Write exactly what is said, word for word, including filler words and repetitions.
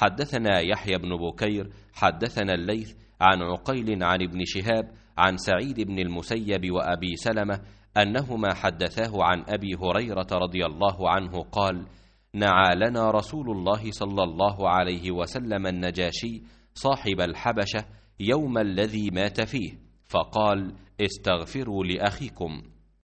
حدثنا يحيى بن بكير حدثنا الليث عن عقيل عن ابن شهاب عن سعيد بن المسيب وأبي سلمة أنهما حدثاه عن أبي هريرة رضي الله عنه قال: نعى لنا رسول الله صلى الله عليه وسلم النجاشي صاحب الحبشة يوم الذي مات فيه، فقال: استغفروا لأخيكم.